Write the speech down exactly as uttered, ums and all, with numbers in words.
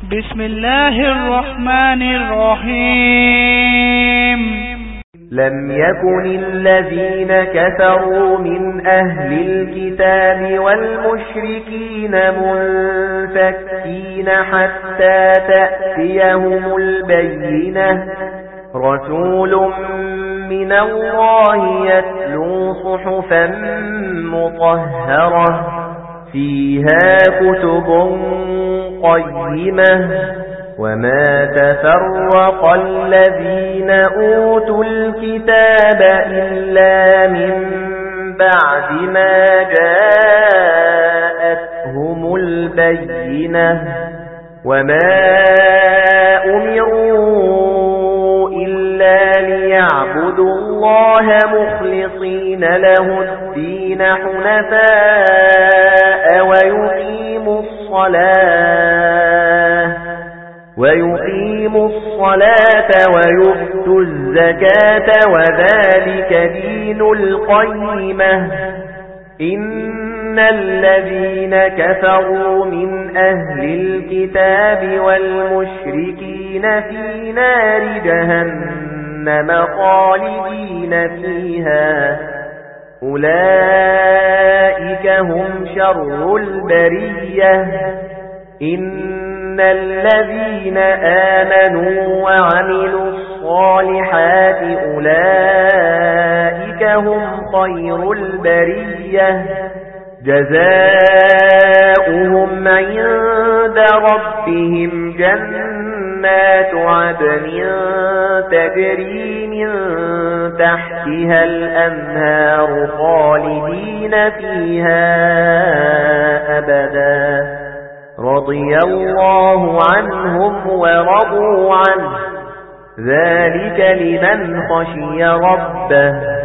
بسم الله الرحمن الرحيم. لم يكن الذين كفروا من أهل الكتاب والمشركين منفكين حتى تأتيهم البينة رسول من الله يتلو صحفا مطهرة فيها كتب قيمة وما تفرق الذين أوتوا الكتاب إلا من بعد ما جاءتهم البينة وما أمروا إلا ليعبدوا الله مخلصين له الدين حنفاء ويقيموا الصلاة ويقيموا الصلاة ويؤتوا الزكاة وذلك دين القيمة. إن الذين كفروا من أهل الكتاب والمشركين في نار جهنم خالدين فيها أولئك هم شر البرية. إن الذين آمنوا وعملوا الصالحات أولئك هم خير البرية جزاؤهم عند ربهم جنات عدن تجري من تحتها الأنهار خالدين فيها أبدا رضي الله عنهم ورضوا عنه ذلك لمن خشي ربه.